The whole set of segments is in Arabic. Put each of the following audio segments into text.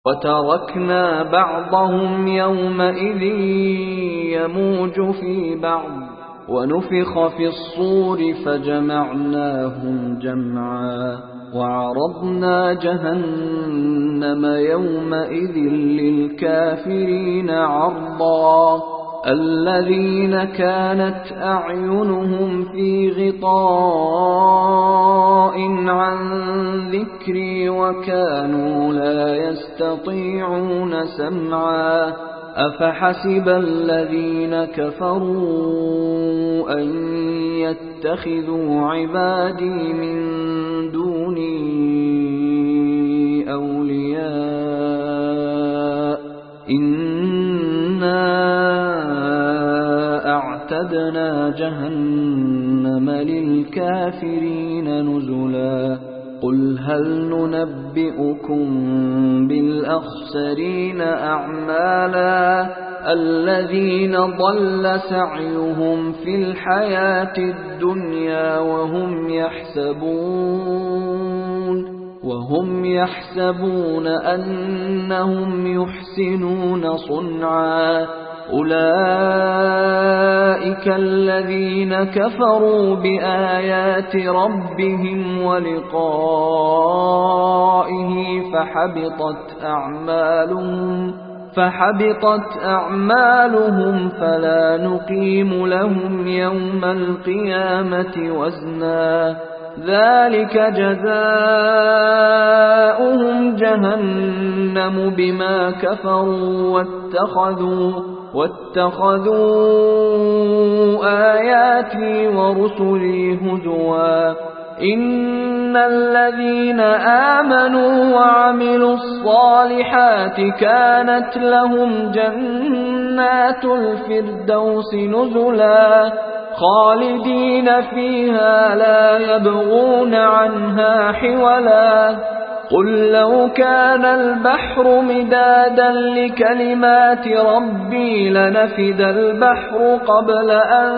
وتركنا بعضهم يومئذ يموج في بعض ونفخ في الصور فجمعناهم جمعا وعرضنا جهنم يومئذ للكافرين عرضا الذين كانت أعينهم في غطاء عن ذكري وكانوا لا يستطيعون سمعا أفحسب الذين كفروا أن يتخذوا عبادي من دوني أولياء إنا أعتدنا جهنم للكافرين نزلا قل هل ننبئكم بالأخسرين أعمالا الذين ضل سعيهم في الحياة الدنيا وهم يحسبون أنهم يحسنون صنعا أولئك الذين كفروا بآيات ربهم ولقائه فحبطت أعمالهم فلا نقيم لهم يوم القيامة وزنا ذلك جزاؤهم جهنم بما كفروا واتخذوا آياتي ورسلي هزوا إن الذين آمنوا وعملوا الصالحات كانت لهم جنات الفردوس نزلا خالدين فيها لا يبغون عنها حولا قل لو كان البحر مدادا لكلمات ربي لنفد البحر قبل أن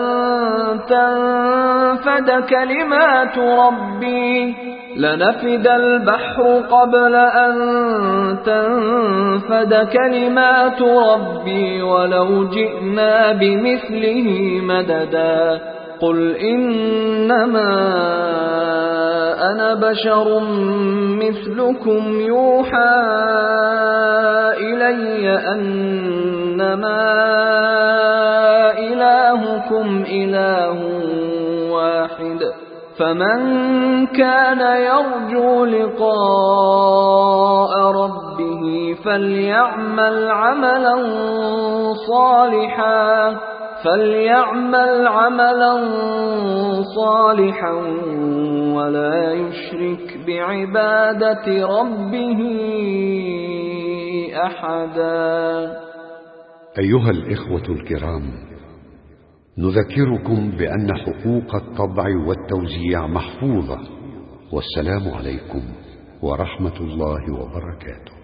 تنفد كلمات ربي ولو جئنا بمثله مددا قل إنما أنا بشر مثلكم يوحى إلي أنما إلهكم إله واحد فمن كان يرجو لقاء ربه فليعمل عملا صالحا ولا يشرك بعبادة ربه أحدا. أيها الإخوة الكرام، نذكركم بأن حقوق الطبع والتوزيع محفوظة. والسلام عليكم ورحمة الله وبركاته.